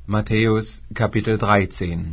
Matthäus Kapitel 13.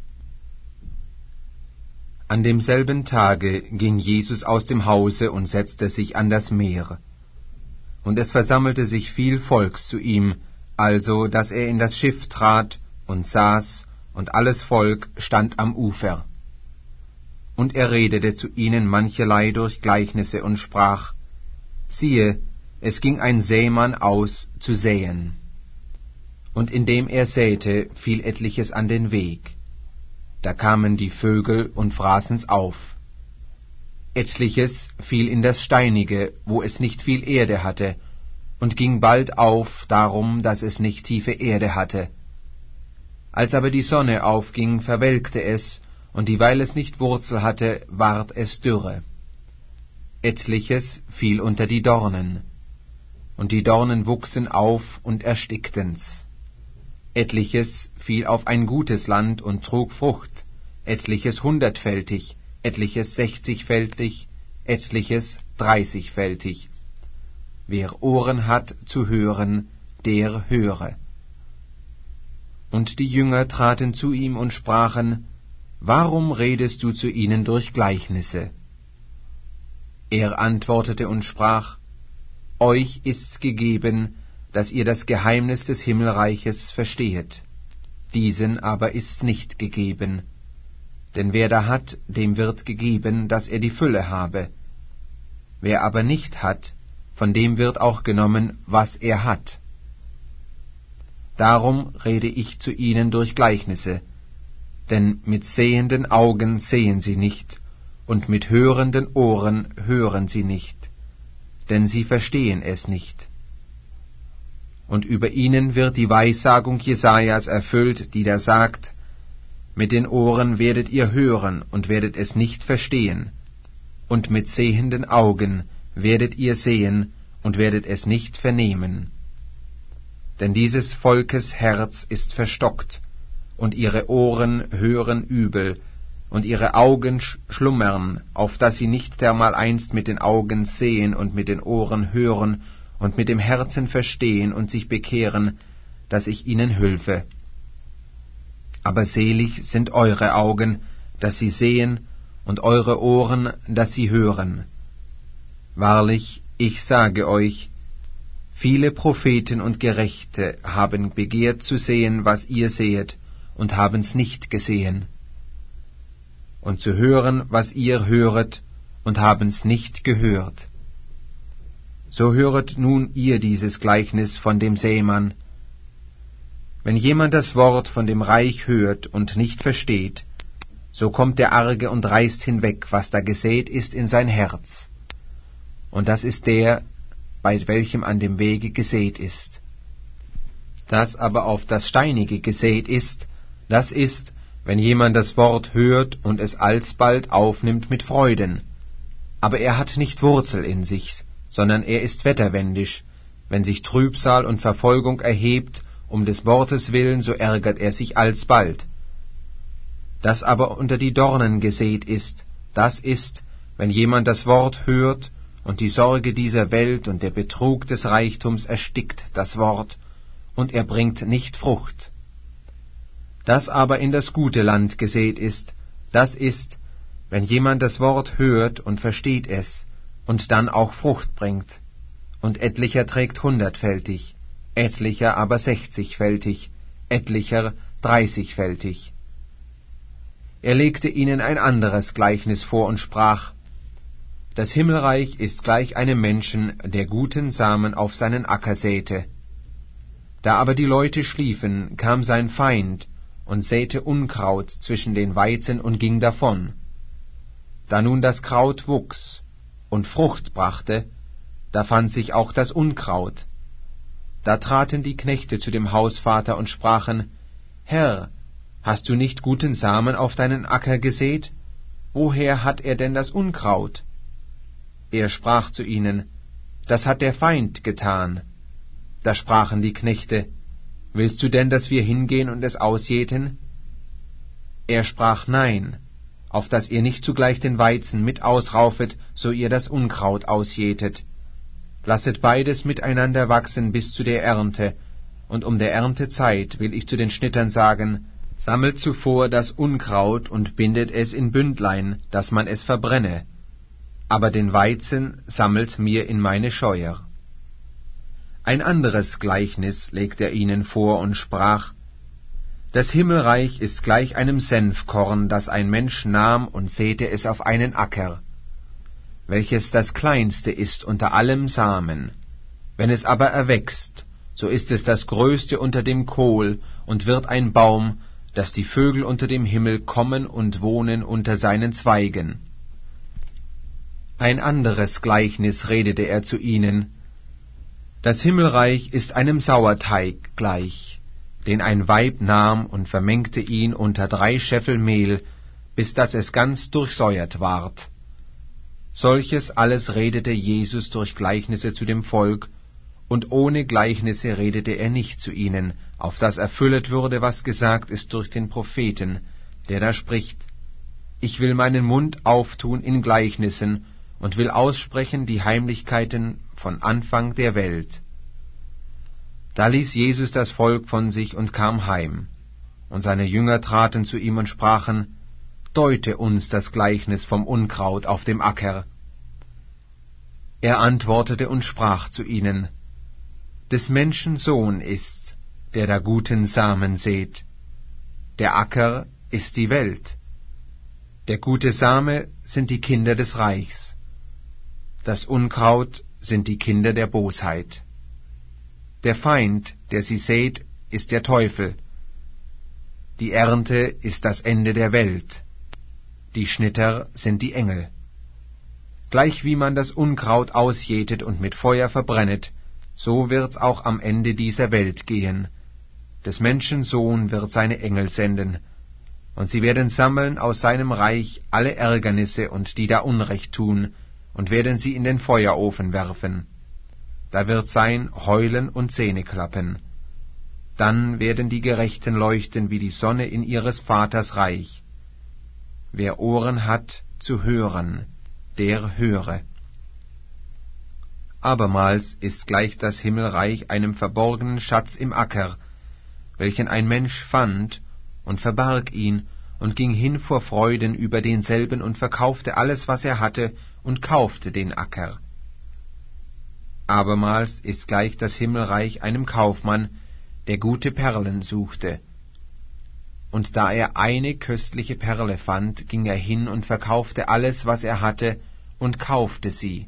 An demselben Tage ging Jesus aus dem Hause und setzte sich an das Meer. Und es versammelte sich viel Volks zu ihm, also dass er in das Schiff trat und saß, und alles Volk stand am Ufer. Und er redete zu ihnen mancherlei durch Gleichnisse und sprach: Siehe, es ging ein Sämann aus zu säen. Und indem er säte, fiel etliches an den Weg. Da kamen die Vögel und fraßen's auf. Etliches fiel in das Steinige, wo es nicht viel Erde hatte, und ging bald auf, darum, dass es nicht tiefe Erde hatte. Als aber die Sonne aufging, verwelkte es, und dieweil es nicht Wurzel hatte, ward es dürre. Etliches fiel unter die Dornen, und die Dornen wuchsen auf und erstickten's. Etliches fiel auf ein gutes Land und trug Frucht, etliches 100-fältig, etliches 60-fältig, etliches 30-fältig. Wer Ohren hat zu hören, der höre. Und die Jünger traten zu ihm und sprachen: Warum redest du zu ihnen durch Gleichnisse? Er antwortete und sprach: Euch ist's gegeben, dass ihr das Geheimnis des Himmelreiches verstehet. Diesen aber ist's nicht gegeben. Denn wer da hat, dem wird gegeben, dass er die Fülle habe. Wer aber nicht hat, von dem wird auch genommen, was er hat. Darum rede ich zu ihnen durch Gleichnisse, denn mit sehenden Augen sehen sie nicht, und mit hörenden Ohren hören sie nicht, denn sie verstehen es nicht. Und über ihnen wird die Weissagung Jesajas erfüllt, die da sagt: Mit den Ohren werdet ihr hören und werdet es nicht verstehen, und mit sehenden Augen werdet ihr sehen und werdet es nicht vernehmen. Denn dieses Volkes Herz ist verstockt, und ihre Ohren hören übel, und ihre Augen schlummern, auf dass sie nicht dermaleinst mit den Augen sehen und mit den Ohren hören und mit dem Herzen verstehen und sich bekehren, dass ich ihnen hülfe. Aber selig sind eure Augen, dass sie sehen, und eure Ohren, dass sie hören. Wahrlich, ich sage euch, viele Propheten und Gerechte haben begehrt zu sehen, was ihr sehet, und haben's nicht gesehen, und zu hören, was ihr höret, und haben's nicht gehört. So höret nun ihr dieses Gleichnis von dem Sämann. Wenn jemand das Wort von dem Reich hört und nicht versteht, so kommt der Arge und reißt hinweg, was da gesät ist in sein Herz. Und das ist der, bei welchem an dem Wege gesät ist. Das aber auf das Steinige gesät ist, das ist, wenn jemand das Wort hört und es alsbald aufnimmt mit Freuden. Aber er hat nicht Wurzel in sich, sondern er ist wetterwendisch. Wenn sich Trübsal und Verfolgung erhebt, um des Wortes willen, so ärgert er sich alsbald. Das aber unter die Dornen gesät ist, das ist, wenn jemand das Wort hört, und die Sorge dieser Welt und der Betrug des Reichtums erstickt das Wort, und er bringt nicht Frucht. Das aber in das gute Land gesät ist, das ist, wenn jemand das Wort hört und versteht es, und dann auch Frucht bringt. Und etlicher trägt 100-fältig, etlicher aber 60-fältig, etlicher 30-fältig. Er legte ihnen ein anderes Gleichnis vor und sprach: Das Himmelreich ist gleich einem Menschen, der guten Samen auf seinen Acker säte. Da aber die Leute schliefen, kam sein Feind und säte Unkraut zwischen den Weizen und ging davon. Da nun das Kraut wuchs und Frucht brachte, da fand sich auch das Unkraut. Da traten die Knechte zu dem Hausvater und sprachen: Herr, hast du nicht guten Samen auf deinen Acker gesät? Woher hat er denn das Unkraut? Er sprach zu ihnen: Das hat der Feind getan. Da sprachen die Knechte: Willst du denn, dass wir hingehen und es ausjäten? Er sprach: Nein, auf dass ihr nicht zugleich den Weizen mit ausraufet, so ihr das Unkraut ausjätet. Lasset beides miteinander wachsen bis zu der Ernte, und um der Ernte Zeit will ich zu den Schnittern sagen, sammelt zuvor das Unkraut und bindet es in Bündlein, dass man es verbrenne, aber den Weizen sammelt mir in meine Scheuer. Ein anderes Gleichnis legte er ihnen vor und sprach, das Himmelreich ist gleich einem Senfkorn, das ein Mensch nahm und säte es auf einen Acker, welches das kleinste ist unter allem Samen. Wenn es aber erwächst, so ist es das größte unter dem Kohl und wird ein Baum, dass die Vögel unter dem Himmel kommen und wohnen unter seinen Zweigen. Ein anderes Gleichnis redete er zu ihnen. Das Himmelreich ist einem Sauerteig gleich, den ein Weib nahm und vermengte ihn unter 3 Scheffel Mehl, bis dass es ganz durchsäuert ward. Solches alles redete Jesus durch Gleichnisse zu dem Volk, und ohne Gleichnisse redete er nicht zu ihnen, auf das erfüllet würde, was gesagt ist durch den Propheten, der da spricht, ich will meinen Mund auftun in Gleichnissen und will aussprechen die Heimlichkeiten von Anfang der Welt. Da ließ Jesus das Volk von sich und kam heim. Und seine Jünger traten zu ihm und sprachen, Deute uns das Gleichnis vom Unkraut auf dem Acker. Er antwortete und sprach zu ihnen, des Menschen Sohn ist's, der da guten Samen sät. Der Acker ist die Welt. Der gute Same sind die Kinder des Reichs. Das Unkraut sind die Kinder der Bosheit. Der Feind, der sie sät, ist der Teufel. Die Ernte ist das Ende der Welt. Die Schnitter sind die Engel. Gleich wie man das Unkraut ausjätet und mit Feuer verbrennet, so wird's auch am Ende dieser Welt gehen. Des Menschen Sohn wird seine Engel senden, und sie werden sammeln aus seinem Reich alle Ärgernisse und die da Unrecht tun, und werden sie in den Feuerofen werfen. Da wird sein Heulen und Zähneklappen. Dann werden die Gerechten leuchten wie die Sonne in ihres Vaters Reich. Wer Ohren hat, zu hören, der höre. Abermals ist gleich das Himmelreich einem verborgenen Schatz im Acker, welchen ein Mensch fand und verbarg ihn und ging hin vor Freuden über denselben und verkaufte alles, was er hatte, und kaufte den Acker. Abermals ist gleich das Himmelreich einem Kaufmann, der gute Perlen suchte. Und da er eine köstliche Perle fand, ging er hin und verkaufte alles, was er hatte, und kaufte sie.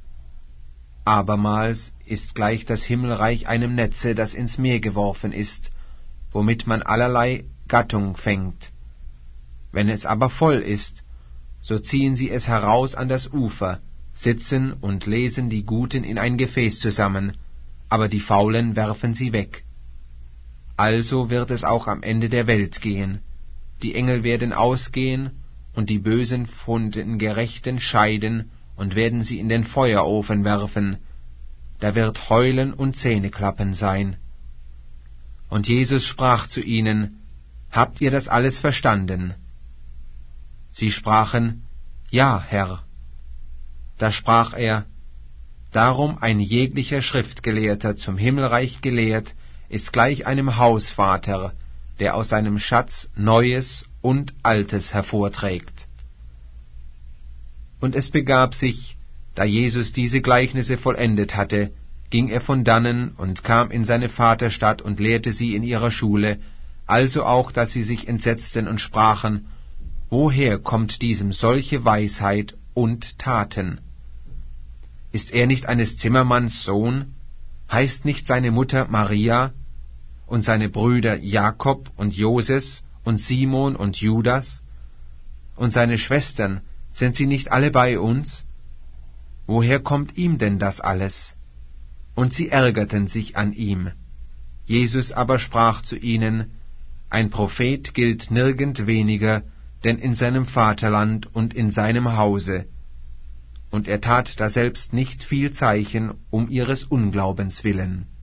Abermals ist gleich das Himmelreich einem Netze, das ins Meer geworfen ist, womit man allerlei Gattung fängt. Wenn es aber voll ist, so ziehen sie es heraus an das Ufer, sitzen und lesen die Guten in ein Gefäß zusammen, aber die Faulen werfen sie weg. Also wird es auch am Ende der Welt gehen. Die Engel werden ausgehen und die Bösen von den Gerechten scheiden und werden sie in den Feuerofen werfen. Da wird Heulen und Zähneklappen sein. Und Jesus sprach zu ihnen, Habt ihr das alles verstanden? Sie sprachen, Ja, Herr. Da sprach er, Darum ein jeglicher Schriftgelehrter zum Himmelreich gelehrt, ist gleich einem Hausvater, der aus seinem Schatz Neues und Altes hervorträgt. Und es begab sich, da Jesus diese Gleichnisse vollendet hatte, ging er von dannen und kam in seine Vaterstadt und lehrte sie in ihrer Schule, also auch, dass sie sich entsetzten und sprachen, Woher kommt diesem solche Weisheit und Taten? Ist er nicht eines Zimmermanns Sohn? Heißt nicht seine Mutter Maria und seine Brüder Jakob und Joses und Simon und Judas? Und seine Schwestern, sind sie nicht alle bei uns? Woher kommt ihm denn das alles? Und sie ärgerten sich an ihm. Jesus aber sprach zu ihnen, Ein Prophet gilt nirgend weniger, denn in seinem Vaterland und in seinem Hause. Und er tat daselbst nicht viel Zeichen um ihres Unglaubens willen.